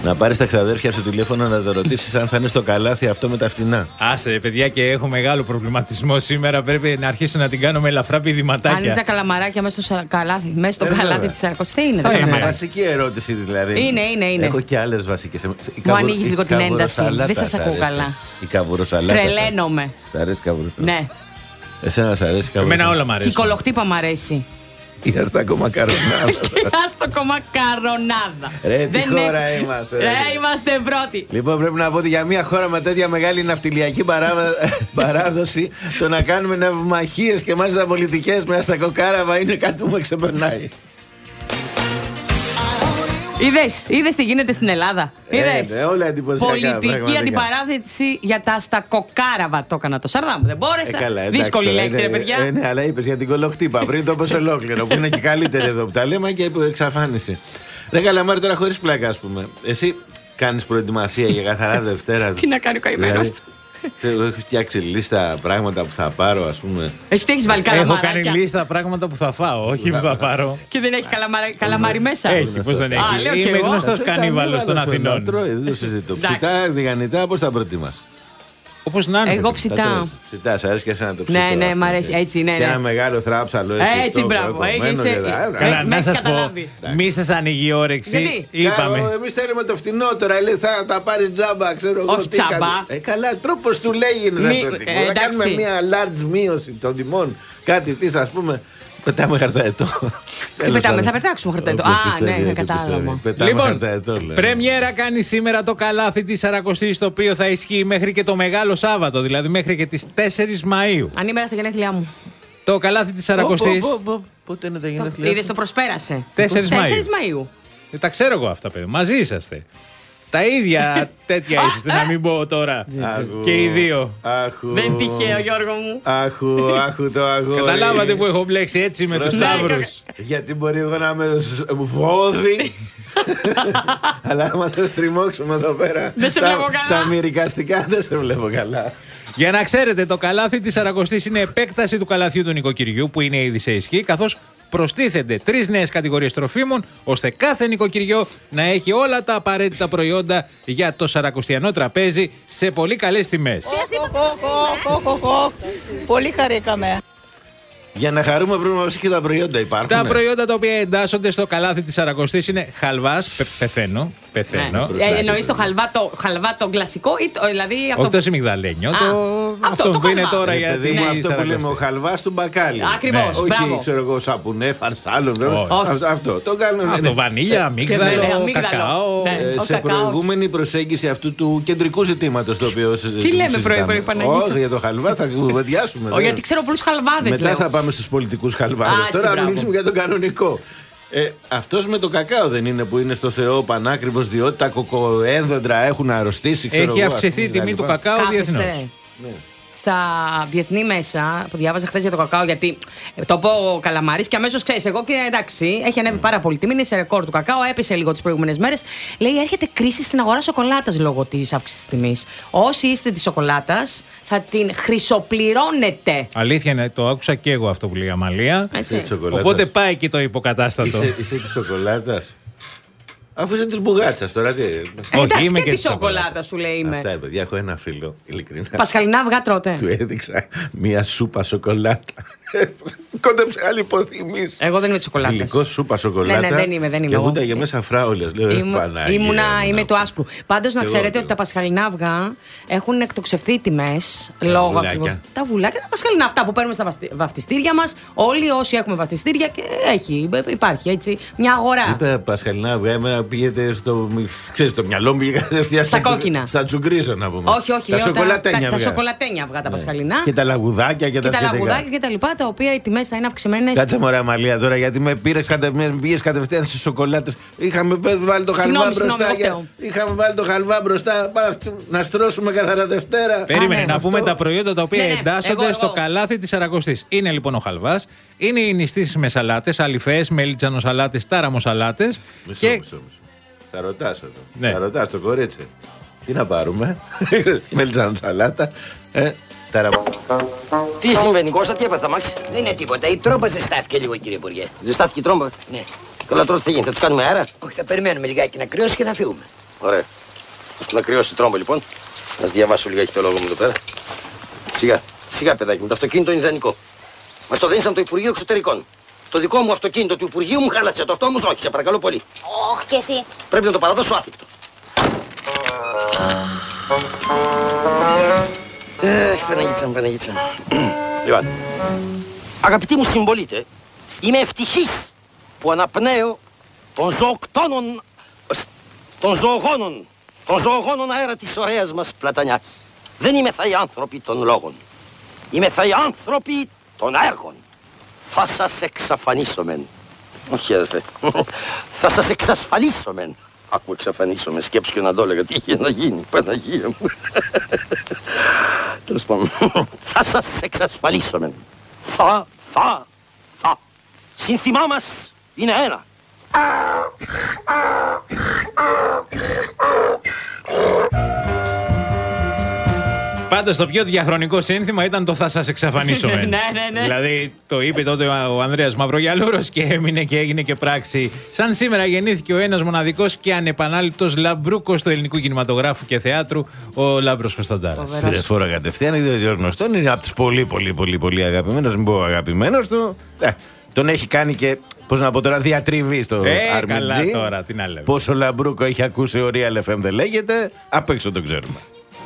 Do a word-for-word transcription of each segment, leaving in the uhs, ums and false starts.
Να πάρεις τα ξαδέρφια σου τηλέφωνο να τα ρωτήσεις αν θα είναι στο καλάθι αυτό με τα φτηνά. Άσε, παιδιά, και έχω μεγάλο προβληματισμό σήμερα. Πρέπει να αρχίσω να την κάνω με ελαφρά πηδηματάκια. Αν είναι τα καλαμαράκια μέσα στο καλάθι, μέσα στο Ε, καλάθι της Σαρακοστή, τι είναι Θα τα είναι. καλαμαράκια. Βασική ερώτηση δηλαδή. Είναι, είναι, είναι. Έχω και άλλες βασικές. Η Μου καβου- ανοίγεις η λίγο την ένταση. καβουροσαλάτα Δεν σας σ' ακούω αρέσει? καλά. Η καβουροσαλάτα. Τρελαίνομαι. Σ' αρέσει η καβουροσαλάτα? Ναι. Εσένα σ' αρέσει η Εμένα καβουροσαλάτα? όλα μ' Και η αρέσουν. κολοχτύπα μ' αρέσει. Ή ας τα κομμακαρονάδα. Στο κομμακαρονάδα. Ρε, τι Δεν χώρα έχω- είμαστε, ρε. Ρε, είμαστε πρώτοι. Λοιπόν, πρέπει να πω ότι για μια χώρα με τέτοια μεγάλη ναυτιλιακή παρά- παράδοση, το να κάνουμε ναυμαχίες και μάλιστα πολιτικές μέσα στα κοκάραβα είναι κάτι που με ξεπερνάει. Είδες, είδες τι γίνεται στην Ελλάδα. Είδες. ναι, όλα εντυπωσιακά, Πολιτική πραγματικά. αντιπαράθεση για τα στα κοκάραβα. Το έκανα το Σαρδάμ. Δεν μπόρεσα. Ε, καλά, εντάξει, Δύσκολη τώρα λέξη, ρε είναι- παιδιά. Ε, ναι, αλλά είπες για την κολοχτύπα πριν το πες ολόκληρο, που είναι και καλύτερη εδώ που τα λέμε και που εξαφάνιση. Ρε Καλαμάρη, τώρα χωρίς πλάκα, ας πούμε. Εσύ κάνεις προετοιμασία για καθαρά Δευτέρα? Τι να κάνει ο καημένος. Δηλαδή, έχω φτιάξει λίστα πράγματα που θα πάρω, ας πούμε. Εσύ τι έχεις βάλει Έχω κάνει καλαμαράκια. λίστα πράγματα που θα φάω, όχι που θα πάρω. Και δεν έχει καλαμάρι, καλαμάρι μέσα. Έχει, πώς δεν Α, λέω έχει. κι Είμαι εγώ. γνωστός Ε, κανίβαλος των κανίβαλος Αθηνών. να τρώει, δεν το συζητώ. Εντάξει. Ψητά, διγανητά, πώς τα προτιμάς? Όπως να είναι. Εγώ παιδί. ψητά. Ψητά, σ' αρέσει και εσένα το ψητό? Ναι, ναι, ας μ' πούμε, αρέσει, έτσι, ναι, Και ναι. ένα μεγάλο θράψαλο έτσι. Έτσι, το μπράβο, κομμένο έχεις- και ε, τα- ε, Καλά, με να έχεις σας πω, καταλάβει. μη σας ανοίγει η όρεξη. Γιατί? Είπαμε. Εμεί θέλουμε το φτηνότερο. Λέει θα τα πάρει τζάμπα, ξέρω εγώ. Όχι τι τζάμπα. κάνει. Ε, καλά, τρόπο του λέει είναι Μη- ρε παιδί ε, μου. Θα εντάξει. κάνουμε μια large μείωση των τιμών. Κάτι τη, α πούμε. Πετάμε χαρταετό. Τι πετάμε, θα πετάξουμε χαρταετό. Α, ναι, ναι, κατάλαβα. Πετάμε Λοιπόν, χαρταετό, λέμε. πρεμιέρα κάνει σήμερα το καλάθι της Σαρακοστής, το οποίο θα ισχύει μέχρι και το Μεγάλο Σάββατο, δηλαδή μέχρι και τις τέσσερις Μαΐου. Ανήμερα στα γενέθλιά μου. Το καλάθι της Πω, Σαρακοστής, πω, πω, πω. Πότε είναι τα γενέθλιά? Είδες, το προσπέρασε. τέσσερις Μαΐου. τέσσερις Μαΐου. Ε, τα ξέρω εγώ αυτά, παιδί. Μαζί είσαστε. Τα ίδια τέτοια είσαστε, να μην πω τώρα. Αχου. Και οι δύο. Αχου. Δεν είναι τυχαίο, Γιώργο μου. Αχου, αχου το αγόρι. Καταλάβατε που έχω μπλέξει έτσι με τους Προσέχε. Σταύρους. Γιατί μπορεί εγώ να είμαι σ- βόδι. Αλλά άμα σε στριμώξουμε εδώ πέρα. Δεν σε τα- βλέπω καλά. Τα μυρικαστικά δεν σε βλέπω καλά. Για να ξέρετε, το καλάθι της Σαρακοστής είναι επέκταση του καλαθιού του νοικοκυριού που είναι ήδη σε ισχύ, καθώς προστίθενται τρεις νέες κατηγορίες τροφίμων, ώστε κάθε νοικοκυριό να έχει όλα τα απαραίτητα προϊόντα για το σαρακοστιανό τραπέζι σε πολύ καλές τιμές. Πολύ χαρήκαμε. Για να χαρούμε πρέπει να μας και τα προϊόντα υπάρχουν. Τα προϊόντα τα οποία εντάσσονται στο καλάθι της Σαρακοστής είναι χαλβάς, πε, πεθαίνω, πεθαίνω. Ναι. Ε, εννοείς το χαλβά το, χαλβά το κλασικό ή το, δηλαδή αυτό. Όχι το σιμιγδαλένιο, Α, το... αυτό, αυτό το που είναι χαλβά. τώρα Ρε για παιδί τη μου, αυτό που Σαρακοστή. λέμε ο χαλβάς του μπακάλι. Ακριβώς, Όχι, μπράβο. ξέρω εγώ, σαπουνέ, φαρσάλων. βέβαια. Όχι. Αυτό, αυτό. Το κάνουμε. Αυτό, ναι. βανίλια, Και αμύγδαλο, βέβαια, αμύγδαλο. κακάο. Ναι. Ε, Ο σε κακάος. προηγούμενη προσέγγιση αυτού του κεντρικού ζητήματος το οποίο συζητάμε. Τι λέμε πρωί, πρωί, Παναγίτσα? Όχι, για το χαλβά θα κουβεντιάσουμε. Ω, δεν. γιατί ξέρω πολλούς χαλβάδες. Μετά λέω. θα πάμε στους πολιτικούς Α, χαλβάδες. έτσι, Τώρα να μπράβο. μιλήσουμε για τον κανονικό. Ε, αυτός με το κακάο δεν είναι που είναι στο Θεό πανάκριβος, διότι τα κοκοένδοντρα έχουν αρρωστήσει. Ξέρω Έχει εγώ, αυξηθεί η ας πούμε, τιμή του κτλ. κακάο Κάθεστε. διεθνώς. Ναι. Στα διεθνή μέσα που διάβαζα χθε για το κακάο, γιατί ε, το πω ο Καλαμάρης και αμέσως ξέρεις, εγώ και εντάξει, έχει ανέβει πάρα πολύ τιμή, είναι σε ρεκόρ του κακάο, έπεσε λίγο τις προηγούμενες μέρες. Λέει έρχεται κρίση στην αγορά σοκολάτας λόγω της αύξησης της τιμής. Όσοι είστε της σοκολάτας θα την χρυσοπληρώνετε. Αλήθεια είναι, το άκουσα και εγώ αυτό που λέει η Αμαλία. Είσαι Έτσι. της σοκολάτας. Οπότε πάει εκεί το υποκατάστατο. Είσαι, είσαι της σοκολάτας. Αφού είσαι της μπουγάτσας τώρα. Τι... Ε, Όχι, εντάξει, είμαι και, και τη της σοκολάτα σοκολάτας. σου λέει είμαι. Αυτά, ε, παιδιά, έχω ένα φίλο, ειλικρινά. Πασχαλινά αυγά τρώτε. Του έδειξα μία σούπα σοκολάτα. Κόντεψε άλλη υποθυμής. Εγώ δεν είμαι τη σοκολάτα. Υλικό σούπα σοκολάτα. Ναι, ναι, δεν είμαι, δεν είμαι Και εγώ. βούταγε μέσα φράουλες. Λέω, «Ρε Παναγία Ήμουνα, μου, είμαι να του άσπρου. Πάντως να εγώ, ξέρετε εγώ. ότι τα πασχαλινά αυγά έχουν εκτοξευθεί οι τιμές λόγω βουλάκια. ακριβώς- Τα βουλάκια, τα πασχαλινά αυτά που παίρνουμε στα βαστι- βαφτιστήρια μας. Όλοι όσοι έχουμε βαφτιστήρια και έχει, υπάρχει έτσι μια αγορά. Είπε Πασχαλινά αυγά, εμένα πήγεται στο. Ξέρεις, το μυαλό μου πήγε κατευθείαν Στα τσου- κόκκινα. Στα τσουγκρίζα να πούμε. Όχι, όχι, Τα λέω σοκολατένια τα, τα αυγά. σοκολατένια αυγά τα πασχαλινά. Και τα λαγουδάκια και, Και τα σχετικά. λαγουδάκια και τα λοιπά, τα οποία οι τιμές θα είναι αυξημένες. Κάτσε μωρέ Αμαλία τώρα, γιατί με πήρες κατευθείαν, πήγες κατευθείαν στις σοκολάτες. Είχαμε πέ- βάλει το χαλβά Συγγνώμη, μπροστά. συγγνώμη, εγώ για- φταίω. Είχαμε βάλει το χαλβά μπροστά. Πάρα αυτού- να στρώσουμε καθαρά Δευτέρα. Περίμενε ναι, να αυτό. πούμε τα προϊόντα τα οποία Ναι, ναι, εντάσσονται εγώ, στο εγώ. καλάθι της Σαρακοστής. Είναι λοιπόν ο χαλβάς, είναι οι νηστήσεις με σαλάτες, αλιφές, μελιτζανοσαλάτες, τάραμοσαλάτες. Μισό, Και μισό, μισό. Θα ρωτάς εδώ. Ναι. Θα ρωτάς το κορίτσι. Τι να πάρουμε. Μελιτζάνο σαλάτα. Ε, ταρα... Τι συμβαίνει, Κώστα, τι έπαθε, Μάξ? Δεν είναι τίποτα. Η τρόμπα ζεστάθηκε λίγο, κύριε Υπουργέ. Ζεστάθηκε η τρόμπα. Ναι. Καλά, τώρα τι θα γίνει, θα του κάνουμε αέρα. Όχι, θα περιμένουμε λιγάκι να κρυώσει και θα φύγουμε. Ωραία. Ώστε να κρυώσει η τρόμπα λοιπόν. Να διαβάσω λιγάκι το λόγο μου εδώ πέρα. Σιγά, σιγά παιδάκι μου, το αυτοκίνητο είναι ιδανικό. Μας το δίνησαν το Υπουργείο Εξωτερικών. Το δικό μου αυτοκίνητο του Υπουργείου μου χάλασε. Το αυτό όμως όχι, σε παρακαλώ πολύ. Όχι και εσύ. Πρέπει να το παραδώσω άθικτο. Εχ, Παναγίτσα μου, Παναγίτσα μου. Λοιπόν, αγαπητοί μου συμπολίτε, είμαι ευτυχής που αναπνέω των ζωοκτώνων, των ζωογόνων, των ζωογόνων αέρα της ωραίας μας Πλατανιάς. Δεν είμαι θα οι άνθρωποι των λόγων. Είμαι θα οι άνθρωποι των έργων. Θα σας εξαφανίσομεν. Όχι, αδερφέ. Θα σας εξασφαλίσομεν. Άκου εξαφανίσομεν. Σκέψου και να το έλεγα. Τι είχε να γίνει, Παναγία μου. Τέλος πάντων. Θα σας εξασφαλίσομεν. Θα, θα, θα. Σύνθημά μας είναι ένα. Πάντως το πιο διαχρονικό σύνθημα ήταν το θα σας εξαφανίσουμε. Ναι, ναι, ναι. Δηλαδή το είπε τότε ο Ανδρέας Μαυρογιαλούρος και έμεινε και έγινε και πράξη. Σαν σήμερα γεννήθηκε ο ένας μοναδικός και ανεπανάληπτος λαμπρούκος του ελληνικού κινηματογράφου και θεάτρου, ο Λάμπρος Κωνσταντάρας. Πήρε φόρα κατευθείαν, διότι ο γνωστόν είναι από τους πολύ πολύ πολύ πολύ αγαπημένος, μην πω αγαπημένος του. Ε, τον έχει κάνει και, πώς να πω τώρα, διατριβή στο Ε, αρ εμ τζι. καλά τώρα, τι να λέμε. Πόσο λαμπρούκο έχει ακούσει ο Real εφ εμ δεν λέγεται, απ' έξω το ξέρουμε.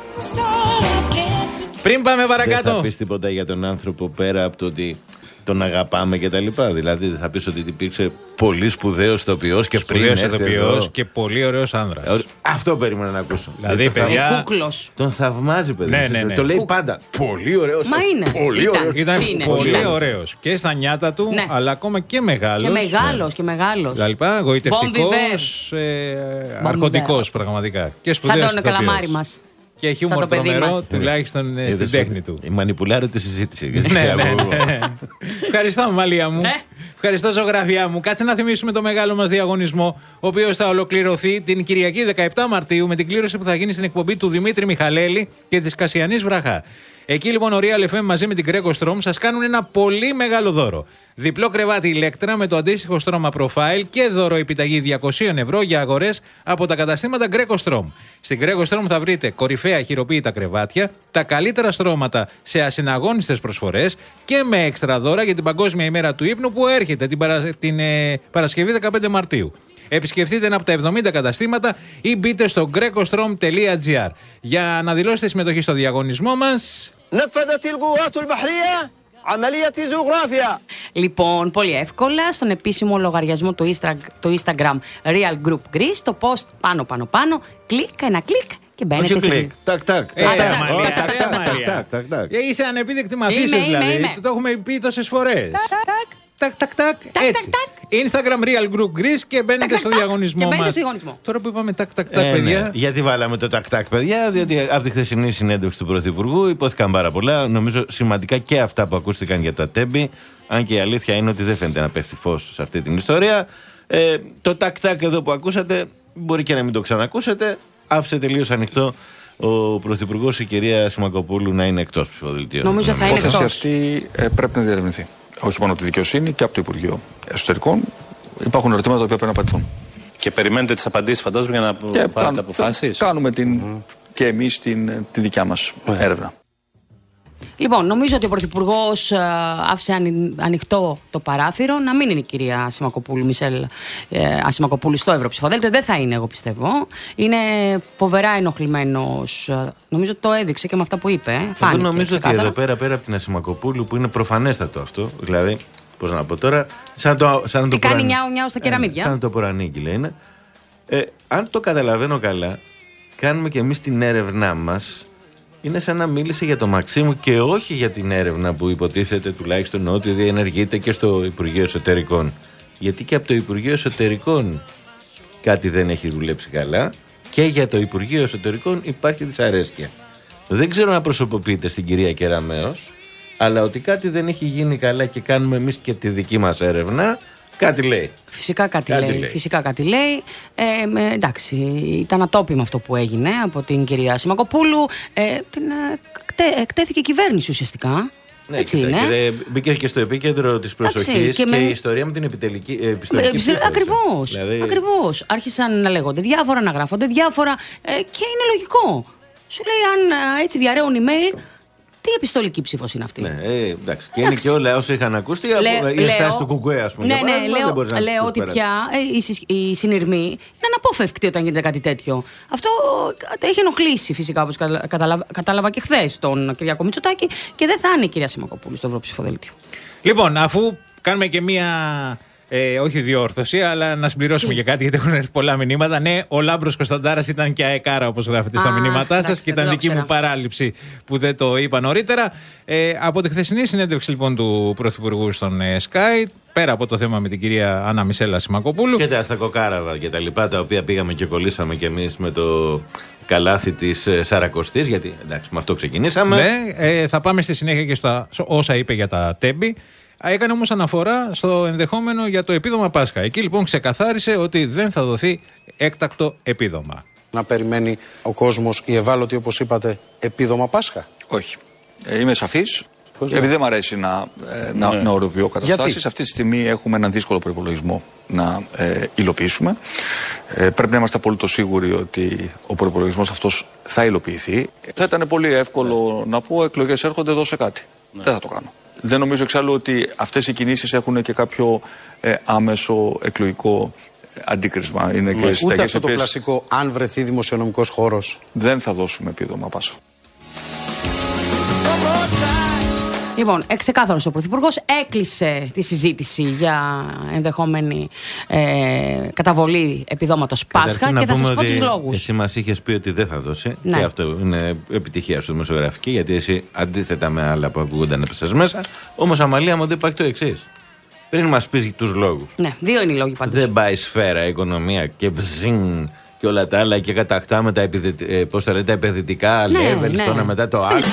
Πριν πάμε Δεν παρακάτω. θα πεις τίποτα για τον άνθρωπο πέρα από το ότι τον αγαπάμε και τα λοιπά. Δηλαδή δεν θα πεις ότι υπήρξε πολύ σπουδαίος ηθοποιός και πριν Σπουδαίος έρθει ηθοποιός εδώ. και πολύ ωραίος άνδρας. Ε, Αυτό περίμενα να ακούσω. Δηλαδή, Γιατί τον παιδιά, θαυ- Ε, κούκλος. Τον θαυμάζει, παιδί. Ναι, ναι, ναι. Το λέει πάντα. Πολύ ωραίος. Μα είναι. Πολύ Ήταν. ωραίος. Ήταν Είναι, πολύ ήταν. ωραίος και στα νιάτα του, Ναι. αλλά ακόμα και μεγάλος. Και μεγάλος, και μεγάλος. Τα λοιπά, γοητευτικός, ε, αρχοντικός πραγματικά. Και Σαν σπουδαίος τον ηθοποιός. καλαμάρι μας. Και Σαν χιούμορ το παιδί τρομερό, μας. τουλάχιστον ε, στην Είδες, τέχνη του. Μανιπουλάρω τη συζήτηση. Ναι, ναι, ναι. Ευχαριστώ, Μαλία μου. Ναι. Ευχαριστώ, ζωγραφιά μου. Κάτσε να θυμίσουμε το μεγάλο μας διαγωνισμό, ο οποίος θα ολοκληρωθεί την Κυριακή δεκαεπτά Μαρτίου με την κλήρωση που θα γίνει στην εκπομπή του Δημήτρη Μιχαλέλη και της Κασιανής Βραχά. Εκεί λοιπόν ο Real εφ εμ μαζί με την Greco Strom σας κάνουν ένα πολύ μεγάλο δώρο. Διπλό κρεβάτι ηλέκτρα με το αντίστοιχο στρώμα profile και δώρο επιταγή διακόσια ευρώ για αγορές από τα καταστήματα Greco Strom. Στην Greco Strom θα βρείτε κορυφαία χειροποίητα κρεβάτια, τα καλύτερα στρώματα σε ασυναγώνιστες προσφορές και με έξτρα δώρα για την Παγκόσμια ημέρα του ύπνου που έρχεται την, παρα... την ε, Παρασκευή δεκαπέντε Μαρτίου. Επισκεφτείτε ένα από τα εβδομήντα καταστήματα ή μπείτε στο grecostrom τελεία gr. Για να δηλώσετε συμμετοχή στο διαγωνισμό μας. نفذت القوات البحرية عملية زوغرافيا. Λοιπόν, πολύ εύκολα, στον επίσημο λογαριασμό του, Insta, του Instagram Real Group Greece, το post πάνω πάνω πάνω, κλικ, ένα κλικ και μπαίνετε Όχι στη... κλικ. Τακ, τακ. Ε, τακ, ρε, τακ, Μαρία, τακ, ρε, τακ, Μαρία. τακ, τακ, τακ. Ε, Είσαι ανεπίδεκτη Είμαι, μαθήσεως είμαι, δηλαδή. είμαι. Το έχουμε πει τόσες φορές. Τακ, τακ, τακ. τακ, Έτσι. Instagram Real Group Greece και μπαίνετε Τακ, στο τακ, διαγωνισμό και μπαίνετε μας. στο διαγωνισμό. Τώρα που είπαμε τακ, τακ, τακ, Ε, ναι. παιδιά. Γιατί βάλαμε το τακ-τακ, παιδιά, διότι από τη χθεσινή συνέντευξη του Πρωθυπουργού υπόθηκαν πάρα πολλά. Νομίζω σημαντικά και αυτά που ακούστηκαν για τα τέμπη. Αν και η αλήθεια είναι ότι δεν φαίνεται να πέφτει φως σε αυτή την ιστορία. Ε, το τακ-τακ εδώ που ακούσατε, μπορεί και να μην το ξανακούσετε. Άφησε τελείως ανοιχτό ο Πρωθυπουργός, η κυρία Σιμακοπούλου, να είναι εκτός ψηφοδελτίων. Νομίζω θα Η είναι υπόθεση εκτός. αυτή ε, πρέπει να διερευνηθεί. Όχι μόνο από τη δικαιοσύνη και από το Υπουργείο Εσωτερικών. Υπάρχουν ερωτήματα τα οποία πρέπει να απαντηθούν. Και περιμένετε τις απαντήσεις, φαντάζομαι, για να Και πάρετε αποφάσεις. κάνουμε την, και εμείς την, τη δικιά μας έρευνα. Λοιπόν, νομίζω ότι ο Πρωθυπουργός ε, άφησε ανοι- ανοιχτό το παράθυρο να μην είναι η κυρία Σιμακοπούλου, Μισελ ε, Ασημακοπούλου στο Ευρωψηφοδέλτιο. Δεν θα είναι, εγώ πιστεύω. Είναι φοβερά ενοχλημένος. ε, Νομίζω ότι το έδειξε και με αυτά που είπε. ε, Εγώ Φάνηκε νομίζω ότι ξεκάθαρα. εδώ πέρα, πέρα από την Ασημακοπούλου, που είναι προφανέστατο αυτό, δηλαδή, πώς να πω τώρα, σαν το, σαν Τι το κάνει πουρανί- νιάου νιάου στα Ε, κεραμίδια. Σαν το πορανίκι είναι. Ε, αν το καταλαβαίνω καλά, κάνουμε και εμείς την έρευνά μας. Είναι σαν να μίλησε για το Μαξίμου και όχι για την έρευνα που υποτίθεται τουλάχιστον ότι διενεργείται και στο Υπουργείο Εσωτερικών. Γιατί και από το Υπουργείο Εσωτερικών κάτι δεν έχει δουλέψει καλά και για το Υπουργείο Εσωτερικών υπάρχει δυσαρέσκεια. Δεν ξέρω να προσωποποιείται στην κυρία Κεραμέως, αλλά ότι κάτι δεν έχει γίνει καλά και κάνουμε εμείς και τη δική μας έρευνα, κάτι λέει. Φυσικά κάτι, Κάτι λέει, λέει. Φυσικά κάτι λέει. Ε, με- εντάξει, ήταν ατόπιμο αυτό που έγινε από την κυρία Σιμακοπούλου. Ε, την, ε, κτέ- εκτέθηκε η κυβέρνηση ουσιαστικά. Ναι, Έτσι κοιτά, είναι. και μπήκε και στο επίκεντρο της προσοχής και, και με... και η ιστορία με την επιτελική, επιστολική ψήφο. Ακριβώς. Δηλαδή... Ακριβώς. Άρχισαν να λέγονται διάφορα, να γράφονται διάφορα ε, και είναι λογικό. Σου λέει, αν ε, έτσι διαρρέουν email, τι επιστολική ψήφος είναι αυτή. Ναι, ε, εντάξει. Και είναι και όλα όσα είχαν ακούσει η στάση του Κουκουέ, ας πούμε. Ναι, ναι, ναι, λέω, να λέω ότι πια ε, η, η συνειρμή είναι αναπόφευκτη όταν γίνεται κάτι τέτοιο. Αυτό έχει ενοχλήσει φυσικά, όπως κατάλαβα, κατάλαβα και χθες τον Κυριάκο Μητσοτάκη, και δεν θα είναι η κυρία Σιμακοπούλου στο Ευρωψηφοδέλτιο. Λοιπόν, αφού κάνουμε και μία. Ε, όχι διόρθωση, αλλά να συμπληρώσουμε και κάτι, γιατί έχουν έρθει πολλά μηνύματα. Ναι, ο Λάμπρος Κωνσταντάρας ήταν και αεκάρα, όπως γράφετε στα μηνύματά σας, και ήταν δική μου παράληψη που δεν το είπα νωρίτερα. Ε, από τη χθεσινή συνέντευξη λοιπόν του Πρωθυπουργού στον ε, Sky, πέρα από το θέμα με την κυρία Άννα Μισέλα Σιμακοπούλου. Και τα στα κοκάραβα και τα λοιπά, τα οποία πήγαμε και κολλήσαμε κι εμείς με το καλάθι της Σαρακοστής, γιατί εντάξει, με αυτό ξεκινήσαμε. Ναι, ε, θα πάμε στη συνέχεια και στα όσα είπε για τα τέμπη. Έκανε όμως αναφορά στο ενδεχόμενο για το επίδομα Πάσχα. Εκεί λοιπόν ξεκαθάρισε ότι δεν θα δοθεί έκτακτο επίδομα. Να περιμένει ο κόσμος, οι ευάλωτοι όπως είπατε, επίδομα Πάσχα? Όχι. Ε, είμαι σαφής. Επειδή δεν μου αρέσει να, ε, να, ναι. να οροποιώ καταστάσεις, αυτή τη στιγμή έχουμε έναν δύσκολο προϋπολογισμό να ε, υλοποιήσουμε. Ε, πρέπει να είμαστε απόλυτο σίγουροι ότι ο προϋπολογισμός αυτός θα υλοποιηθεί. Θα ήταν πολύ εύκολο ναι. να πω: εκλογές έρχονται, δώσε κάτι. Ναι. Δεν θα το κάνω. Δεν νομίζω εξάλλου ότι αυτές οι κινήσεις έχουν και κάποιο ε, άμεσο εκλογικό αντίκρισμα. Είναι και ούτε αυτό το οποίες... κλασικό, αν βρεθεί δημοσιονομικός χώρος. Δεν θα δώσουμε επίδομα Πάσχα. Λοιπόν, ξεκάθαρος ο Πρωθυπουργός, έκλεισε τη συζήτηση για ενδεχόμενη ε, καταβολή επιδόματος Πάσχα και θα σας πω τους λόγους. Εσύ μας είχες πει ότι δεν θα δώσει, ναι. και αυτό είναι επιτυχία σου δημοσιογραφική, γιατί εσύ αντίθετα με άλλα που ακούγονταν έπεσες μέσα. Όμως, Αμαλία μου, δεν υπάρχει το εξής. Πριν μας πεις τους λόγους. Ναι, δύο είναι οι λόγοι πάντως. Δεν πάει σφαίρα, οικονομία και βζινγκ και όλα τα άλλα και κατακτάμε τα, επιδε... ε, πώς θα λέτε, τα επενδυτικά ναι, levels, ναι. το μετά το άλλο.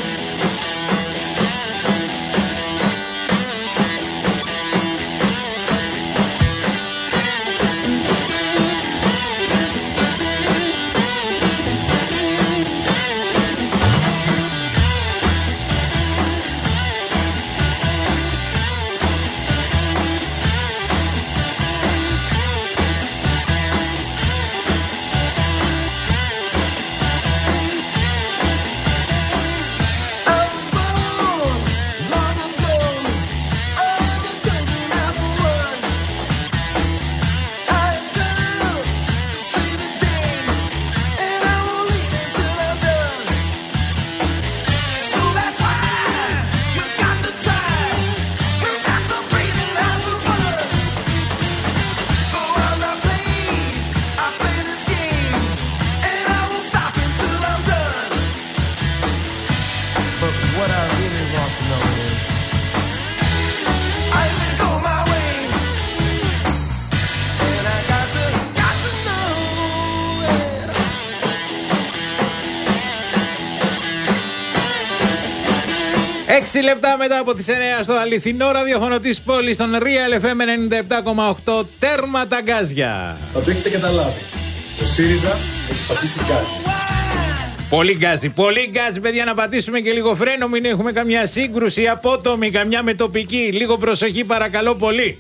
Έξι λεπτά μετά από τις εννιά στο αληθινό ραδιόφωνο της πόλης, στον Real εφ εμ ενενήντα επτά κόμμα οκτώ, τέρμα τα γκάζια. Θα το έχετε καταλάβει. Ο ΣΥΡΙΖΑ έχει πατήσει γκάζι. Πολύ γκάζι, πολύ γκάζι, παιδιά, να πατήσουμε και λίγο φρένο, μην έχουμε καμιά σύγκρουση απότομη, καμιά με τοπική. Λίγο προσοχή παρακαλώ πολύ.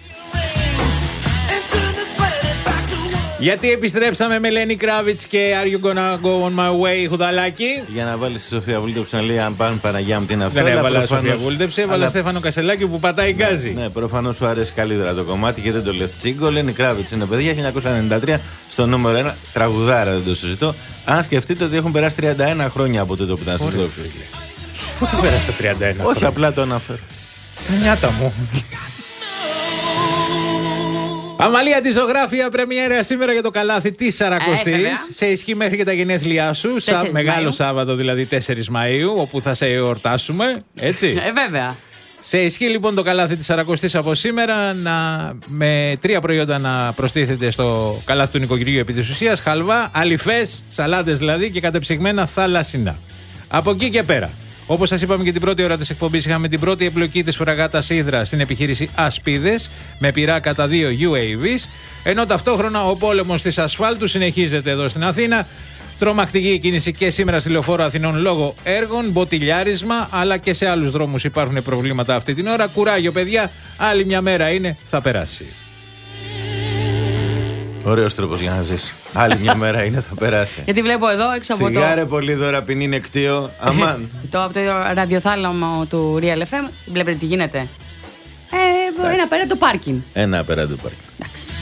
Γιατί επιστρέψαμε με Λένι Κράβιτς και Are you gonna go on my way, Χουδαλάκη. Για να βάλεις τη Σοφία Βούλτεψη να λέει αν πάνε Παναγιά μου τι είναι αυτό. Δεν έβαλα Σοφία Βούλτεψη, έβαλα αλλά... Στέφανο Κασελάκη που πατάει ναι, γκάζι. Ναι, προφανώς σου αρέσει καλύτερα το κομμάτι και δεν το λες τσίγκο. Λένι Κράβιτς είναι παιδιά, χίλια εννιακόσια ενενήντα τρία στο νούμερο ένα. Τραγουδάρα, δεν το συζητώ. Αν σκεφτείτε ότι έχουν περάσει τριάντα ένα χρόνια από τότε που ήταν στην Τόφη. Πότε πέρασε τριάντα ένα χρόνια? Όχι, απλά το αναφέρω. Τα νιάτα μου. Αμαλία, τη ζωγράφια πρεμιέρα σήμερα για το καλάθι της Σαρακοστής. Ε, σε ισχύ μέχρι και τα γενέθλιά σου. Σαν μεγάλο Σάββατο, δηλαδή τέσσερις Μαΐου, όπου θα σε εορτάσουμε. Έτσι. Ε, βέβαια. Σε ισχύ λοιπόν το καλάθι της Σαρακοστής από σήμερα, να, με τρία προϊόντα να προστίθεται στο καλάθι του νοικοκυριού επί της ουσίας: χαλβά, αλιφές, σαλάτες δηλαδή και κατεψυγμένα θαλασσινά. Από εκεί και πέρα, όπως σας είπαμε και την πρώτη ώρα της εκπομπής, είχαμε την πρώτη εμπλοκή της φραγάτας Ύδρα στην επιχείρηση Ασπίδες με πυρά κατά δύο γιου έι βις, ενώ ταυτόχρονα ο πόλεμος της ασφάλτου συνεχίζεται εδώ στην Αθήνα Τρομακτική κίνηση και σήμερα στη Λεωφόρο Αθηνών λόγω έργων, μποτιλιάρισμα, αλλά και σε άλλους δρόμους υπάρχουν προβλήματα αυτή την ώρα. Κουράγιο, παιδιά. Άλλη μια μέρα είναι, θα περάσει. Ωραίος τρόπος για να ζεις. Άλλη μια μέρα είναι, θα περάσει. Γιατί βλέπω εδώ έξω από το. Σιγάρε πολύ δώρα ποινή νεκτίο. Αμάν. Το από το ραδιοθάλαμο του Real εφ εμ. Βλέπετε τι γίνεται. Ε, ένα απέναντι το πάρκινγκ. Ένα απέναντι το πάρκινγκ.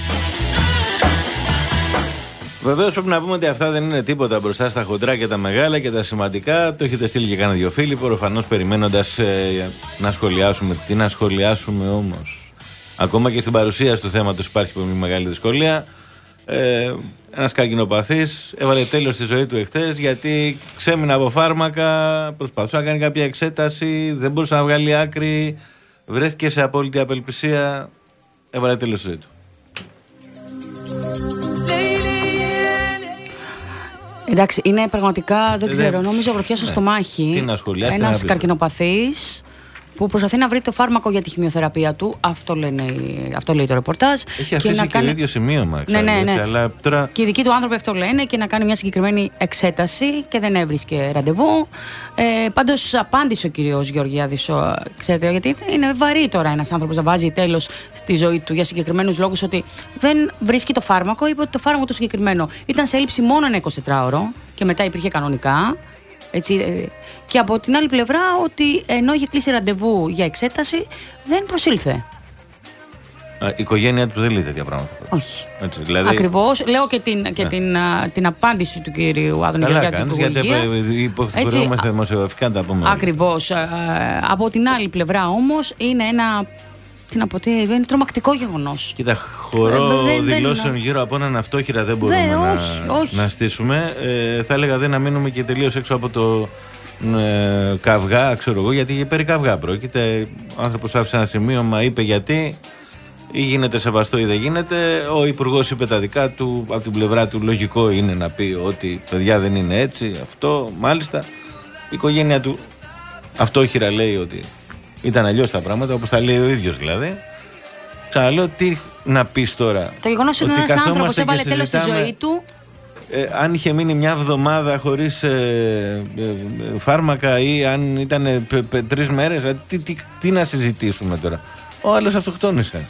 Βεβαίως πρέπει να πούμε ότι αυτά δεν είναι τίποτα μπροστά στα χοντρά και τα μεγάλα και τα σημαντικά. Το έχετε στείλει και κάνα δυο φίλοι, προφανώς περιμένοντας ε, να σχολιάσουμε. Τι να σχολιάσουμε όμως. Ακόμα και στην παρουσίαση του θέματος υπάρχει πολύ μεγάλη δυσκολία. Ε, ένας καρκινοπαθής έβαλε τέλος στη ζωή του εχθές γιατί ξέμεινε από φάρμακα, προσπαθούσε να κάνει κάποια εξέταση, δεν μπορούσε να βγάλει άκρη, βρέθηκε σε απόλυτη απελπισία, έβαλε τέλος στη ζωή του. Εντάξει, είναι πραγματικά, δεν ξέρω, νομίζω γροθιά στο ναι. στομάχι. Τι να σχολιάσει, ένας καρκινοπαθής που προσπαθεί να βρει το φάρμακο για τη χημειοθεραπεία του. Αυτό, λένε, αυτό λέει το ρεπορτάζ. Έχει αφήσει και, και κάνει... ο ίδιο σημείωμα, ξέρω, ναι, ναι, ναι. Έτσι, αλλά τώρα... Και οι δικοί του άνθρωποι αυτό λένε και να κάνει μια συγκεκριμένη εξέταση και δεν έβρισκε ραντεβού. Ε, πάντως απάντησε ο κύριος Γεωργιάδης, ξέρετε, γιατί είναι βαρύ τώρα ένας άνθρωπος να βάζει τέλος στη ζωή του για συγκεκριμένους λόγους ότι δεν βρίσκει το φάρμακο. Είπε ότι το φάρμακο το συγκεκριμένο ήταν σε έλλειψη μόνο ένα εικοσιτετράωρο και μετά υπήρχε κανονικά. Έτσι, και από την άλλη πλευρά ότι ενώ είχε κλείσει ραντεβού για εξέταση δεν προσήλθε. Α, η οικογένεια του δεν λέει τέτοια πράγματα. Όχι. Έτσι, δηλαδή... Ακριβώς. Λέω και, την, και την, α, την απάντηση του κυρίου Άδωνη Γεωργιάδη. Καλά κάνεις, γιατί υποχρεούμαστε δημοσιογραφικά να τα πούμε. Ακριβώς. Α, από την άλλη πλευρά όμως είναι ένα... Τι να πω, τι, είναι τρομακτικό γεγονός. Κοίτα, χορό δεν, δηλώσεων δεν, γύρω από έναν αυτόχειρα δεν μπορούμε δεν, να, όχι, όχι. να στήσουμε. Ε, θα έλεγα δεν να μείνουμε και τελείως έξω από το ε, καυγά, ξέρω εγώ, γιατί περί καυγά πρόκειται. Ο άνθρωπος άφησε ένα σημείωμα, είπε γιατί, ή γίνεται σεβαστό ή δεν γίνεται. Ο υπουργός είπε τα δικά του, από την πλευρά του λογικό είναι να πει ότι παιδιά δεν είναι έτσι, αυτό, μάλιστα. Η οικογένεια του αυτόχειρα λέει ότι ήταν αλλιώς τα πράγματα, όπως τα λέει ο ίδιος δηλαδή. Ξαναλέω, τι να πεις τώρα. Το γεγονός ότι ένας άνθρωπος έβαλε τέλος στη ζωή του. Ε, αν είχε μείνει μια εβδομάδα χωρίς ε, ε, ε, φάρμακα ή αν ήταν τρεις μέρες, δηλαδή, τι, τι, τι να συζητήσουμε τώρα. Ο άλλος αυτοκτόνησε.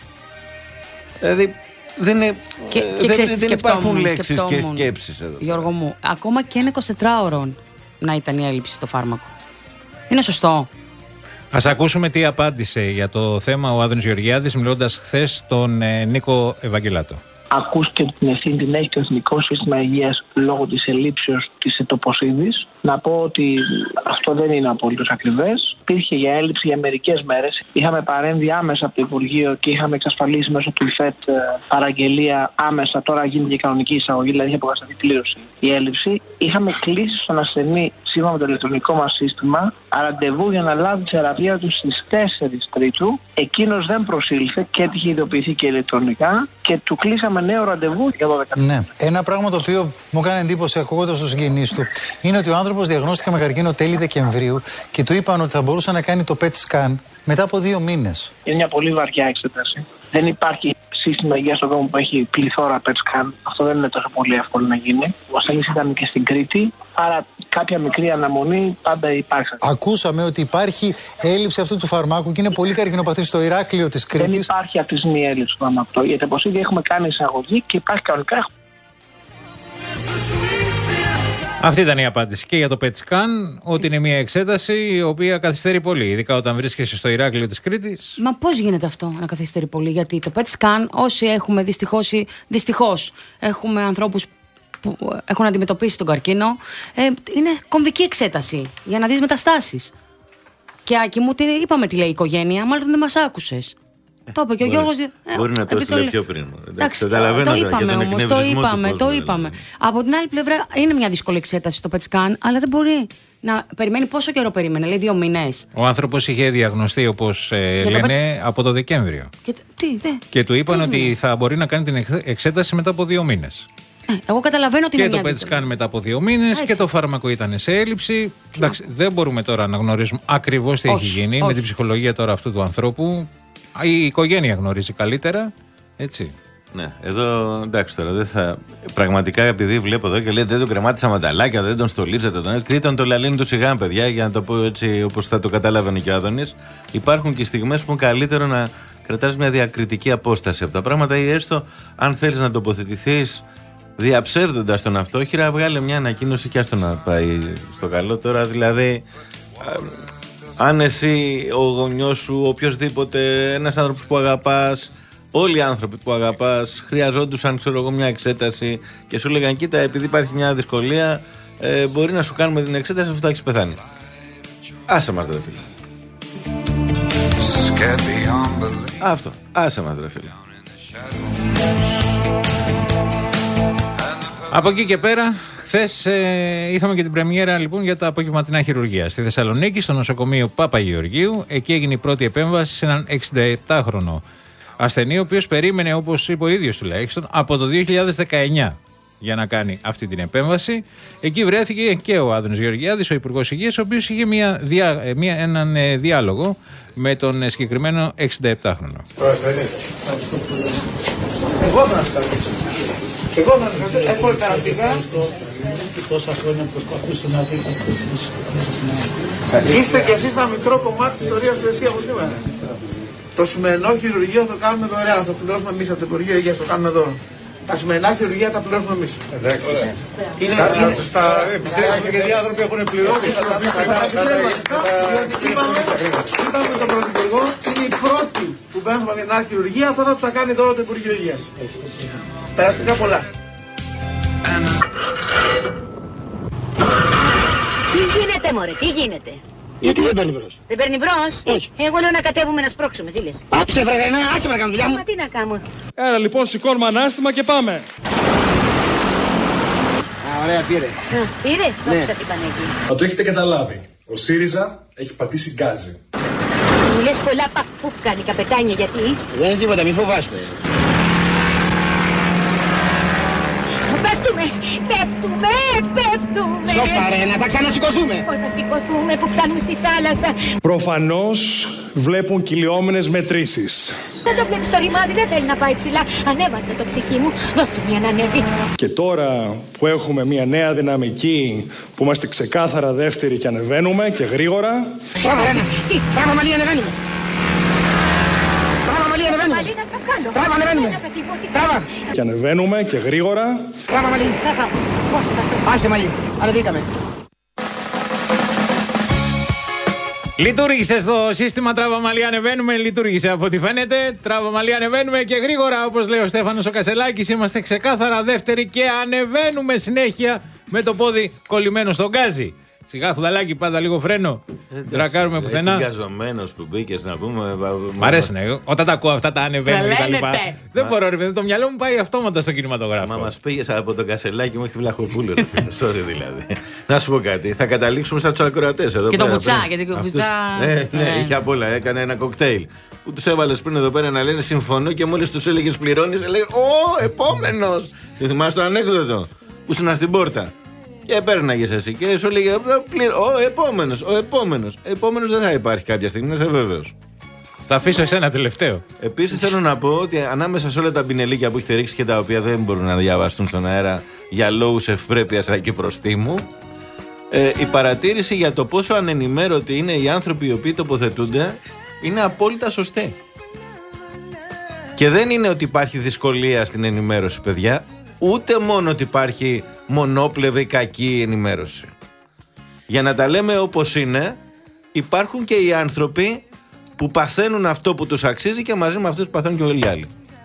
Δηλαδή δεν, είναι, και, ε, και δεν, ξέρεις, δεν υπάρχουν λέξεις και σκέψεις εδώ. Γιώργο μου, ακόμα και ένα εικοσιτετράωρο να ήταν η έλλειψη στο φάρμακο. Είναι σωστό. Ας ακούσουμε τι απάντησε για το θέμα ο Άδωνης Γεωργιάδης μιλώντας χθες στον ε, Νίκο Ευαγγελάτο. Ακούστηκε την ευθύνη την έχει το Εθνικό Σύστημα Υγείας λόγω της ελλείψεως της ετοποσίδης. Να πω ότι αυτό δεν είναι απολύτως ακριβές. Υπήρχε για έλλειψη για μερικές μέρες. Είχαμε παρέμβει άμεσα από το Υπουργείο και είχαμε εξασφαλίσει μέσω του ΙΦΕΤ παραγγελία άμεσα. Τώρα γίνεται και κανονική εισαγωγή, δηλαδή είχε αποκατασταθεί πλήρωση η έλλειψη. Είχαμε κλείσει στον ασθενή σύμφωνα με το ηλεκτρονικό μας σύστημα ραντεβού για να λάβει τη θεραπεία του στις τέσσερις Τρίτου. Εκείνος δεν προσήλθε και έτυχε ειδοποιηθεί και ηλεκτρονικά και του κλείσαμε νέο ραντεβού για δώδεκα. Ναι. Ένα πράγμα το οποίο μου έκανε εντύπωση ακούγοντας τους συγγενείς του είναι ότι ο άνθρωπος διαγνώστηκε με καρκίνο τέλη Δεκεμβρίου και του είπαν ότι θα μπορούσε να κάνει το πι ι τι scan μετά από δύο μήνες. Είναι μια πολύ βαριά εξέταση. Δεν υπάρχει σύστημα υγείας στον κόσμο που έχει πληθώρα πι ι τι scan. Αυτό δεν είναι τόσο πολύ εύκολο να γίνει. Ο ασθενής ήταν και στην Κρήτη, άρα κάποια μικρή αναμονή πάντα υπάρχει. Ακούσαμε ότι υπάρχει έλλειψη αυτού του φαρμάκου και είναι πολύ καρκινοπαθή στο Ηράκλειο της Κρήτης. Δεν υπάρχει αυτή τη στιγμή έλλειψη του φαρμάκου. Γιατί όπως ήδη έχουμε κάνει εισαγωγή και υπάρχει κανονικά. Αυτή ήταν η απάντηση και για το πι ι τι scan, ότι είναι μια εξέταση η οποία καθυστερεί πολύ, ειδικά όταν βρίσκεσαι στο Ηράκλειο της Κρήτης. Μα πώς γίνεται αυτό να καθυστερεί πολύ, γιατί το πι ι τι scan, όσοι έχουμε δυστυχώς, δυστυχώς έχουμε ανθρώπους που έχουν αντιμετωπίσει τον καρκίνο, ε, είναι κομβική εξέταση για να δεις μεταστάσεις. Και Άκη μου, τι είπαμε τι λέει η οικογένεια, μάλλον δεν μας άκουσες. Το είπε και ο Γιώργος. Μπορεί να το έστειλε πιο πριν. Εντάξει, το είπαμε όμως, το είπαμε, το είπαμε. Από την άλλη πλευρά είναι μια δύσκολη εξέταση το πι ι τι scan, αλλά δεν μπορεί να περιμένει. Πόσο καιρό περίμενε, λέει δύο μήνες. Ο άνθρωπος είχε διαγνωστεί, όπως ε, λένε, το... από το Δεκέμβριο. Και, τι, δε, και του είπαν ότι μήνες. θα μπορεί να κάνει την εξέταση μετά από δύο μήνες. Εγώ καταλαβαίνω ότι και είναι το πι ι τι scan μετά από δύο μήνες και το φάρμακο ήταν σε έλλειψη. Εντάξει, δεν μπορούμε τώρα να γνωρίζουμε ακριβώς τι όχι, έχει γίνει όχι. με την ψυχολογία τώρα αυτού του ανθρώπου. Η οικογένεια γνωρίζει καλύτερα, έτσι. Ναι, εδώ εντάξει τώρα δεν θα. Πραγματικά επειδή βλέπω εδώ και λέει δεν τον κρεμάτισα μανταλάκια, δεν τον στολίζετε τον. Κρήτον το λαλίνι του σιγά, παιδιά, για να το πω έτσι όπως θα το καταλάβαινε και ο Άδωνης. Υπάρχουν και στιγμές που είναι καλύτερο να κρατάς μια διακριτική απόσταση από τα πράγματα ή έστω αν θέλεις να τοποθετηθείς διαψεύδοντας τον αυτόχειρα, βγάλε μια ανακοίνωση και άστο να πάει στο καλό. Τώρα δηλαδή. Αν εσύ, ο γονιός σου, οποιοδήποτε, ένας άνθρωπος που αγαπάς, όλοι οι άνθρωποι που αγαπάς χρειαζόντουσαν, ξέρω εγώ, μια εξέταση και σου λέγαν κοίτα, επειδή υπάρχει μια δυσκολία, ε, μπορεί να σου κάνουμε την εξέταση αφού θα έχεις πεθάνει. Άσε μας, ρε φίλε. Αυτό, άσε μας, ρε φίλε. Από εκεί και πέρα, χθες ε, είχαμε και την πρεμιέρα λοιπόν για τα απογευματινά χειρουργία στη Θεσσαλονίκη, στο νοσοκομείο Παπαγεωργίου. Εκεί έγινε η πρώτη επέμβαση σε έναν εξηνταεπτάχρονο ασθενή, ο οποίος περίμενε, όπως είπε ο ίδιος τουλάχιστον, από το δύο χιλιάδες δεκαεννιά για να κάνει αυτή την επέμβαση. Εκεί βρέθηκε και ο Άδωνης Γεωργιάδης, ο Υπουργός Υγείας, ο οποίος είχε μια διά, μια, έναν ε, διάλογο με τον ε, συγκεκριμένο εξηνταεπτάχρονο. Εγώ θα σας καλήσω. Εγώ θα σας καλήσω. Έχω υπεραστικά. Τόσα χρόνια προσπαθούστε να δείτε πώς είστε κι εσείς ένα μικρό κομμάτι της ιστορίας του ΕΣΥ από σήμερα. Το σημερινό χειρουργείο το κάνουμε δωρεάν. Θα πληρώσουμε εμείς από το Υπουργείο Υγείας, το κάνουμε δώρο. Τα σημερινά χειρουργεία τα πληρώσουμε εμείς. Είναι στα επιστρέψουμε και οι άνθρωποι έχουν πληρώσει. Είπαμε τον Πρωθυπουργό, είναι η πρώτη που μπαίνουμε για την χειρουργία, αυτό θα τα κάνει δώρο το Υπουργείο Υγείας. Περαστικά πολλά. Τι γίνεται μωρέ, τι γίνεται? Γιατί δεν παίρνει μπρος? Δεν παίρνει μπρος? Όχι. Εγώ λέω να κατέβουμε να σπρώξουμε, τι λες? Άψε βρε, να άσε με να κάνω δουλειά μου. Μα τι να κάνω? Άρα λοιπόν σηκώνουμε ανάστημα και πάμε. Α, ωραία πήρε. Α, πήρε? Νόξα τι πάνε εκεί. Μα το έχετε καταλάβει. Ο ΣΥΡΙΖΑ έχει πατήσει γκάζι. Μου λες πολλά παφούφκαν οι καπετάνια, γιατί? Δεν είναι τίποτα, μη φοβάστε. Πέφτουμε, πέφτουμε, πέφτουμε. Σώπα ρε, να τα ξανασηκωθούμε. Πώς θα σηκωθούμε που φτάνουμε στη θάλασσα? Προφανώς βλέπουν κυλιόμενες μετρήσεις. Δεν το βλέπεις το ρημάδι, δεν θέλει να πάει ψηλά. Ανέβασε το ψυχή μου, δώσ' του μια να ανέβει. Και τώρα που έχουμε μια νέα δυναμική, που είμαστε ξεκάθαρα δεύτεροι και ανεβαίνουμε και γρήγορα. Τράβα Ρένα, τράβα Μαλή, ανεβαίνουμε. Τράβα Μαλή, ανεβαίνουμε. Τράβα, ανεβαίνουμε. Τράβα. Και ανεβαίνουμε και γρήγορα. Τράβα Μαλή. Άσε Μαλή, ανεβήκαμε. Λειτουργήσε στο σύστημα τράβα μαλλί ανεβαίνουμε, λειτουργήσε από ό,τι φαίνεται. Τράβα μαλλί ανεβαίνουμε και γρήγορα, όπως λέει ο Στέφανος ο Κασελάκης. Είμαστε ξεκάθαρα δεύτεροι και ανεβαίνουμε συνέχεια με το πόδι κολλημένο στον γκάζι. Σιγά χουδαλάκι, πάντα λίγο φρένο. Τρακάρουμε πουθενά. Έτσι γκαζωμένος που μπήκες να πούμε. Μ' αρέσουν εγώ. Όταν τα ακούω αυτά τα ανεβαίνουν και τα λοιπά. Δεν μπορώ, ρε παιδί, το μυαλό μου πάει αυτόματα στο κινηματογράφο. Μα μας πήγες από τον Κασελάκη μέχρι τη Βλαχοπούλου, ρε φίλε. Sorry δηλαδή. Να σου πω κάτι. Θα καταλήξουμε στα τους ακροατές εδώ και πέρα. Και το βουτσά, γιατί το βουτσά. Ναι, ναι, είχε απ' όλα. Έκανε ένα κοκτέιλ. Που τους έβαλες πριν εδώ πέρα να λένε συμφωνώ και μόλις τους έλεγες πληρώνεις, έλεγε Ω, επόμενος. Τι θυμάσαι το ανέκδοτο που ήσουν στην πόρτα. Και έπαιρναγες εσύ και σου λέγε ο επόμενος, ο επόμενος. Επόμενος δεν θα υπάρχει κάποια στιγμή, να είσαι βέβαιος. Θα αφήσω εσένα τελευταίο. Επίσης θέλω να πω ότι ανάμεσα σε όλα τα πινελίκια που έχετε ρίξει και τα οποία δεν μπορούν να διαβαστούν στον αέρα για λόγους ευπρέπειας αλλά και προστίμου, ε, η παρατήρηση για το πόσο ανενημέρωτοι είναι οι άνθρωποι οι οποίοι τοποθετούνται είναι απόλυτα σωστή. Και δεν είναι ότι υπάρχει δυσκολία στην ενημέρωση, παιδιά. Ούτε μόνο ότι υπάρχει μονόπλευρη κακή ενημέρωση. Για να τα λέμε όπως είναι, υπάρχουν και οι άνθρωποι που παθαίνουν αυτό που τους αξίζει και μαζί με αυτούς που παθαίνουν και όλοι οι άλλοι.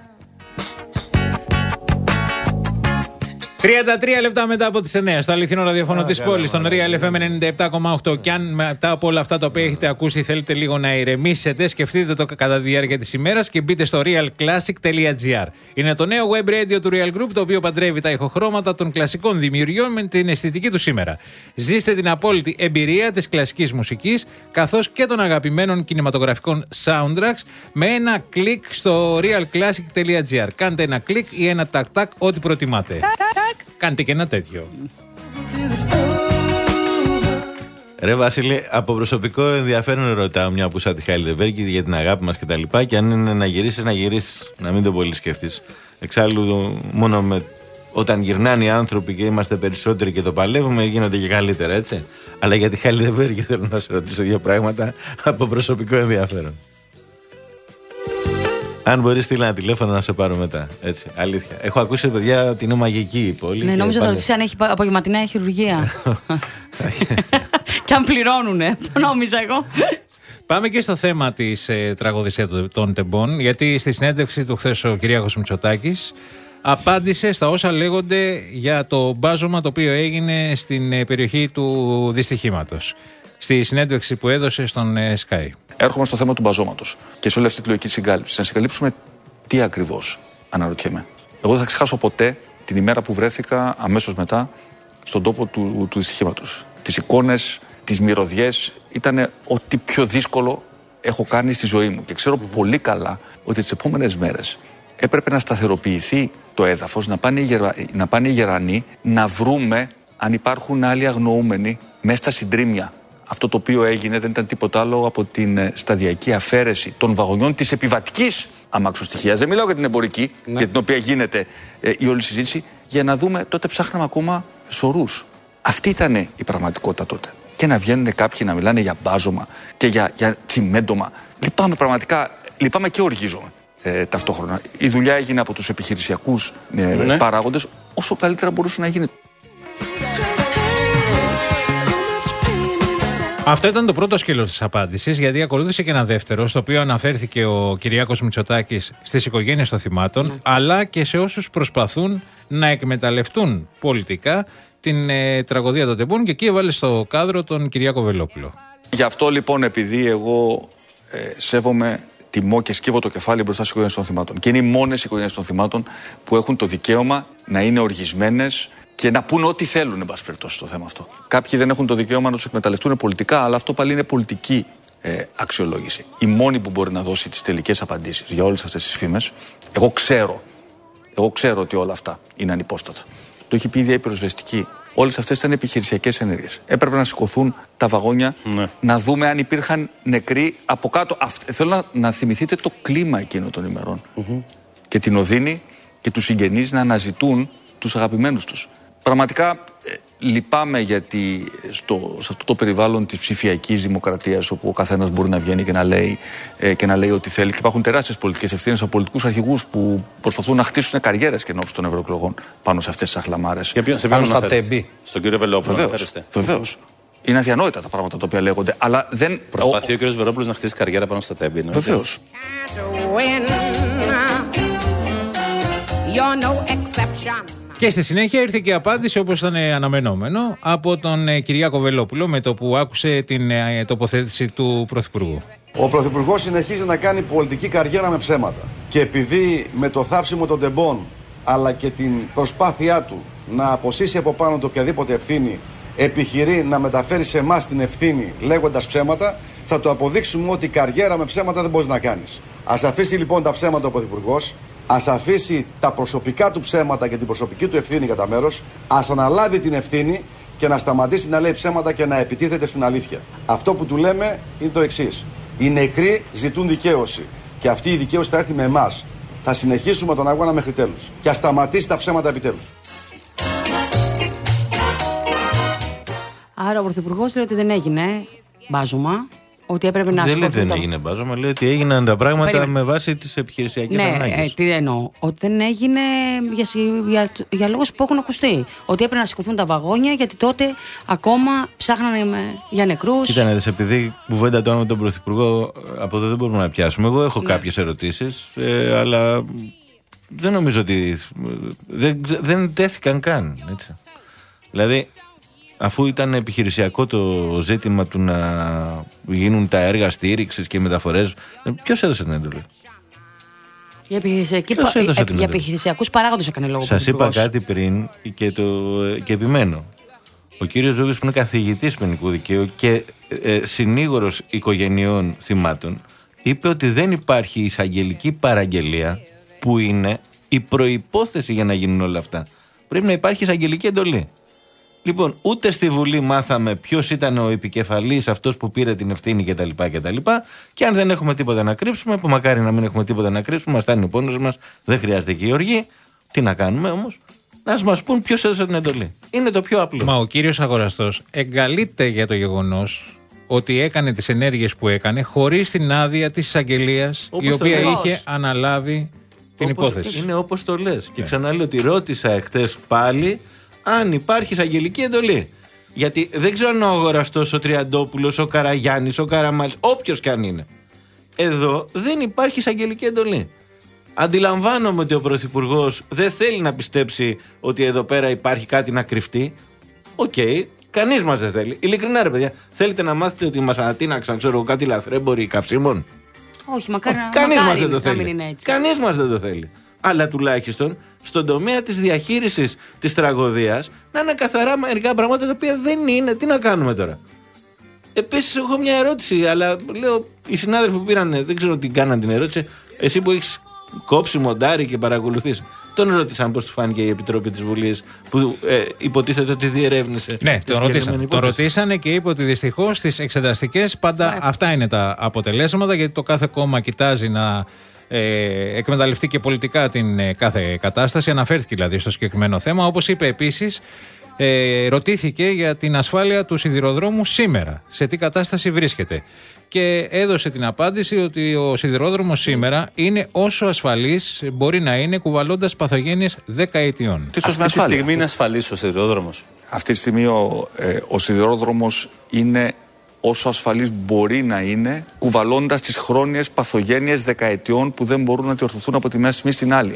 τριάντα τρία λεπτά μετά από τις εννιά στο αληθινό ραδιόφωνο της πόλης, στον Real εφ εμ ενενήντα επτά κόμμα οκτώ. Και αν μετά από όλα αυτά τα οποία έχετε ακούσει θέλετε λίγο να ηρεμήσετε, σκεφτείτε το κατά τη διάρκεια της ημέρας και μπείτε στο real classic τελεία gr. Είναι το νέο web radio του Real Group, το οποίο παντρεύει τα ηχοχρώματα των κλασικών δημιουργιών με την αισθητική του σήμερα. Ζήστε την απόλυτη εμπειρία της κλασικής μουσικής καθώς και των αγαπημένων κινηματογραφικών soundtracks με ένα κλικ στο real classic τελεία gr. Κάντε ένα κλικ ή ένα τακ-τακ, ό,τι προτιμάτε. Κάντε και ένα τέτοιο. Ρε Βασίλη, από προσωπικό ενδιαφέρον ρωτάω, μια που είσαι τη Χάιλντερβέργη, για την αγάπη μας και τα λοιπά. Και αν είναι να γυρίσεις, να γυρίσεις. Να μην το πολύ σκεφτείς. Εξάλλου, μόνο με, όταν γυρνάνε οι άνθρωποι και είμαστε περισσότεροι και το παλεύουμε, γίνονται και καλύτερα, έτσι. Αλλά για τη Χάιλντερβέργη θέλω να σε ρωτήσω δύο πράγματα από προσωπικό ενδιαφέρον. Αν μπορείς, στείλει ένα τηλέφωνο να σε πάρω μετά. Έτσι, αλήθεια. Έχω ακούσει, παιδιά, ότι είναι μαγική η πόλη. Ναι, νόμιζα θα ρωτήσει αν έχει απογευματινά χειρουργία. Και αν πληρώνουνε. Το νόμιζα εγώ. Πάμε και στο θέμα της ε, τραγωδίας των τεμπών, γιατί στη συνέντευξη του χθες ο Κυριάκος Μητσοτάκης απάντησε στα όσα λέγονται για το μπάζωμα το οποίο έγινε στην ε, περιοχή του δυστυχήματος. Στη συνέντευξη που έδωσε στον ε, Sky. Έρχομαι στο θέμα του μπαζώματος και σε όλη αυτή τη λογική συγκάλυψη. Να συγκαλύψουμε τι ακριβώς, αναρωτιέμαι. Εγώ δεν θα ξεχάσω ποτέ την ημέρα που βρέθηκα αμέσως μετά στον τόπο του, του δυστυχήματος. Τις εικόνες, τις μυρωδιές, ήταν ό,τι πιο δύσκολο έχω κάνει στη ζωή μου. Και ξέρω πολύ καλά ότι τις επόμενες μέρες έπρεπε να σταθεροποιηθεί το έδαφος, να πάνε οι, γερα, να πάνε οι γερανοί, να βρούμε αν υπάρχουν άλλοι αγνοούμενοι μέσα στα συντρίμμια. Αυτό το οποίο έγινε δεν ήταν τίποτα άλλο από την σταδιακή αφαίρεση των βαγονιών της επιβατικής αμαξοστοιχείας. Δεν μιλάω για την εμπορική, ναι, για την οποία γίνεται ε, η όλη συζήτηση, για να δούμε, τότε ψάχναμε ακόμα σωρούς. Αυτή ήταν η πραγματικότητα τότε. Και να βγαίνουν κάποιοι να μιλάνε για μπάζωμα και για, για τσιμέντομα. Λυπάμαι πραγματικά, λυπάμαι και οργίζομαι ε, ταυτόχρονα. Η δουλειά έγινε από τους επιχειρησιακούς ε, ναι. παράγοντες όσο καλύτερα μπορούσε να γίνει. Αυτό ήταν το πρώτο σκέλος της απάντησης, γιατί ακολούθησε και ένα δεύτερο, στο οποίο αναφέρθηκε ο Κυριάκος Μητσοτάκης στις οικογένειες των θυμάτων, mm. αλλά και σε όσους προσπαθούν να εκμεταλλευτούν πολιτικά την ε, τραγωδία των τεμπών, και εκεί έβαλε στο κάδρο τον Κυριάκο Βελόπουλο. Γι' αυτό λοιπόν, επειδή εγώ ε, σέβομαι, τιμώ και σκύβω το κεφάλι μπροστά στις οικογένειες των θυμάτων, και είναι οι μόνες οικογένειες των θυμάτων που έχουν το δικαίωμα να είναι οργισμένες και να πούν ό,τι θέλουν, εν πάση περιπτώσει, στο θέμα αυτό. Κάποιοι δεν έχουν το δικαίωμα να τους εκμεταλλευτούν πολιτικά, αλλά αυτό πάλι είναι πολιτική ε, αξιολόγηση. Η μόνη που μπορεί να δώσει τις τελικές απαντήσεις για όλες αυτές τις φήμες, εγώ ξέρω, εγώ ξέρω ότι όλα αυτά είναι ανυπόστατα. Το έχει πει η ίδια η πυροσβεστική. Όλες αυτές ήταν επιχειρησιακές ενέργειες. Έπρεπε να σηκωθούν τα βαγόνια, ναι, να δούμε αν υπήρχαν νεκροί από κάτω. Αυτ, θέλω να, να θυμηθείτε το κλίμα εκείνων των ημερών. Mm-hmm. Και την οδύνη και τους συγγενείς να αναζητούν τους αγαπημένους τους. Πραγματικά ε, λυπάμαι, γιατί στο, σε αυτό το περιβάλλον της ψηφιακής δημοκρατίας, όπου ο καθένας μπορεί να βγαίνει και να λέει, ε, και να λέει ό,τι θέλει, και υπάρχουν τεράστιες πολιτικές ευθύνες από πολιτικούς αρχηγούς που προσπαθούν να χτίσουν καριέρες και ενώπιση των ευρωεκλογών πάνω σε αυτές τις αχλαμάρες. Για ποιον, σε ποιον αναφέρεστε? Στον κύριο Βελόπουλο αναφέρεστε? Βεβαίως. Είναι αδιανόητα τα πράγματα τα οποία λέγονται, αλλά δεν... Προσπαθεί ο, ο κύριος Βελόπουλος να χτίσει καριέρα πάνω στα τέμπη. Βεβαίως. Και στη συνέχεια ήρθε και η απάντηση, όπως ήταν αναμενόμενο, από τον ε, Κυριάκο Βελόπουλο, με το που άκουσε την ε, τοποθέτηση του Πρωθυπουργού. Ο Πρωθυπουργός συνεχίζει να κάνει πολιτική καριέρα με ψέματα. Και επειδή με το θάψιμο των τεμπών, αλλά και την προσπάθειά του να αποσύσει από πάνω του οποιαδήποτε ευθύνη, επιχειρεί να μεταφέρει σε εμάς την ευθύνη λέγοντας ψέματα, θα του αποδείξουμε ότι καριέρα με ψέματα δεν μπορείς να κάνεις. Ας αφήσει λοιπόν τα ψέματα ο Πρωθυπουργός. Ας αφήσει τα προσωπικά του ψέματα και την προσωπική του ευθύνη κατά μέρος, ας αναλάβει την ευθύνη και να σταματήσει να λέει ψέματα και να επιτίθεται στην αλήθεια. Αυτό που του λέμε είναι το εξής. Οι νεκροί ζητούν δικαίωση και αυτή η δικαίωση θα έρθει με εμάς. Θα συνεχίσουμε τον αγώνα μέχρι τέλους και ας σταματήσει τα ψέματα επιτέλους. Άρα ο Πρωθυπουργός λέει ότι δεν έγινε μπάζωμα. Ότι έπρεπε να δεν λέει δεν το... έγινε μπάζωμα, λέει ότι έγιναν τα πράγματα Περίμενε. με βάση τις επιχειρησιακές ναι, ανάγκες. Ναι, τι εννοώ. Ότι δεν έγινε για, για, για λόγους που έχουν ακουστεί. Ότι έπρεπε να σηκωθούν τα βαγόνια, γιατί τότε ακόμα ψάχνανε με, για νεκρούς. Κοίτα, επειδή κουβέντα τώρα με τον Πρωθυπουργό, από εδώ δεν μπορούμε να πιάσουμε. Εγώ έχω ναι. κάποιες ερωτήσεις, ε, αλλά δεν νομίζω ότι. Δεν, δεν τέθηκαν καν. Έτσι. Δηλαδή. Αφού ήταν επιχειρησιακό το ζήτημα του να γίνουν τα έργα στήριξης και μεταφορές, ποιος έδωσε την εντολή? Για, πα... για επιχειρησιακούς παράγοντες έκανε λόγο. Σας είπα κάτι πριν και, το... και επιμένω. Ο κύριος Ζούγης, που είναι καθηγητής ποινικού δικαίου και ε, συνήγορος οικογενειών θυμάτων, είπε ότι δεν υπάρχει εισαγγελική παραγγελία που είναι η προϋπόθεση για να γίνουν όλα αυτά. Πρέπει να υπάρχει εισαγγελική εντολή. Λοιπόν, ούτε στη Βουλή μάθαμε ποιος ήταν ο επικεφαλής, αυτός που πήρε την ευθύνη κτλ. κτλ. Και αν δεν έχουμε τίποτα να κρύψουμε, που μακάρι να μην έχουμε τίποτα να κρύψουμε, μας φτάνει ο πόνος μας, δεν χρειάζεται και η οργή. Τι να κάνουμε όμως? Να μας πούν ποιος έδωσε την εντολή. Είναι το πιο απλό. Μα ο κύριος αγοραστός εγκαλείται για το γεγονός ότι έκανε τις ενέργειες που έκανε χωρίς την άδεια της εισαγγελίας, η οποία είχε αναλάβει την όπως, υπόθεση. Είναι όπως το λες. Και ξαναλέω ότι ρώτησα εχθές πάλι αν υπάρχει εισαγγελική εντολή. Γιατί δεν ξέρω αν ο αγοραστός, ο Τριαντόπουλος, ο Καραγιάννης, ο Καραμάλης, όποιος κι αν είναι. Εδώ δεν υπάρχει εισαγγελική εντολή. Αντιλαμβάνομαι ότι ο Πρωθυπουργός δεν θέλει να πιστέψει ότι εδώ πέρα υπάρχει κάτι να κρυφτεί. Οκ, okay, κανείς μας δεν θέλει. Ειλικρινά, ρε παιδιά, θέλετε να μάθετε ότι μας ανατείναξαν, ξέρω, κάτι λαθρέμποροι καυσίμων? Όχι, μακάρι να Κανείς μακάρι μας δεν το να μην θέλει. είναι έτσι. Κανείς μας δεν το θέλει. Αλλά τουλάχιστον στον τομέα της διαχείρισης της τραγωδίας να είναι καθαρά μερικά πράγματα τα οποία δεν είναι. Τι να κάνουμε τώρα? Επίσης, έχω μια ερώτηση, αλλά λέω οι συνάδελφοι που πήραν, δεν ξέρω τι κάναν την ερώτηση. Εσύ που έχεις κόψει, μοντάρει και παρακολουθείς, τον ρώτησαν πώς του φάνηκε η Επιτροπή της Βουλής που ε, υποτίθεται ότι διερεύνησε. Ναι, τον ρωτήσανε. Τον ρωτήσανε και είπε ότι δυστυχώς στις εξεταστικές πάντα αυτά είναι τα αποτελέσματα, γιατί το κάθε κόμμα κοιτάζει να ε, εκμεταλλευτεί και πολιτικά την ε, κάθε κατάσταση. Αναφέρθηκε δηλαδή στο συγκεκριμένο θέμα. Όπως είπε επίσης, ε, ρωτήθηκε για την ασφάλεια του σιδηροδρόμου σήμερα. Σε τι κατάσταση βρίσκεται. Και έδωσε την απάντηση ότι ο σιδηρόδρομος σήμερα είναι όσο ασφαλής μπορεί να είναι, κουβαλώντας παθογένειες δεκαετιών. Τι αυτή τη στιγμή είναι ασφαλής ο σιδηρόδρομος? Αυτή τη στιγμή ο, ε, ο σιδηρόδρομος είναι όσο ασφαλής μπορεί να είναι, κουβαλώντας τις χρόνιες παθογένειες δεκαετιών που δεν μπορούν να διορθωθούν από τη μια στιγμή στην άλλη.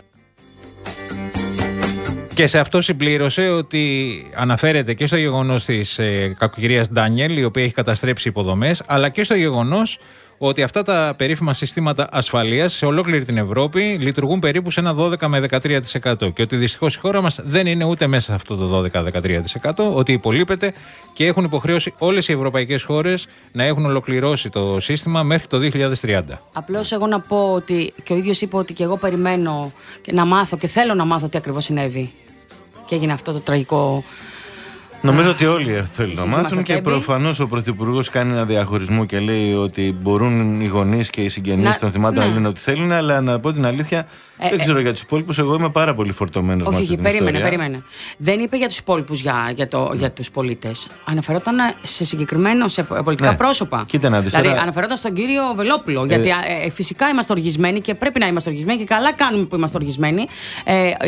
Και σε αυτό συμπλήρωσε ότι αναφέρεται και στο γεγονός της ε, κακοκαιρίας Ντάνιελ, η οποία έχει καταστρέψει υποδομές, αλλά και στο γεγονός ότι αυτά τα περίφημα συστήματα ασφαλείας σε ολόκληρη την Ευρώπη λειτουργούν περίπου σε ένα δώδεκα με δεκατρία τοις εκατό. Και ότι δυστυχώς η χώρα μας δεν είναι ούτε μέσα σε αυτό το δώδεκα με δεκατρία τοις εκατό, ότι υπολείπεται και έχουν υποχρέωση όλες οι ευρωπαϊκές χώρες να έχουν ολοκληρώσει το σύστημα μέχρι το δύο χιλιάδες τριάντα. Απλώς εγώ να πω ότι και ο ίδιος είπε ότι και εγώ περιμένω να μάθω και θέλω να μάθω τι ακριβώς συνέβη. Και έγινε αυτό το τραγικό. Νομίζω ότι όλοι θέλουν να μάθουν και προφανώς ο Πρωθυπουργός κάνει ένα διαχωρισμό και λέει ότι μπορούν οι γονείς και οι συγγενείς των θυμάτων να λένε ό,τι θέλουν, αλλά να πω την αλήθεια, ε, δεν ξέρω ε, για τους υπόλοιπους. Εγώ είμαι πάρα πολύ φορτωμένος με αυτή την περίμενε, ιστορία. περίμενε. Δεν είπε για τους υπόλοιπους, για, για, το, για τους πολίτες. Αναφερόταν σε συγκεκριμένο, σε πολιτικά ναι. πρόσωπα. Κοίτα να δεις, δηλαδή, τώρα... αναφερόταν στον κύριο Βελόπουλο. Ε, γιατί ε, φυσικά είμαστε οργισμένοι και πρέπει να είμαστε οργισμένοι και καλά κάνουμε που είμαστε οργισμένοι. Ε,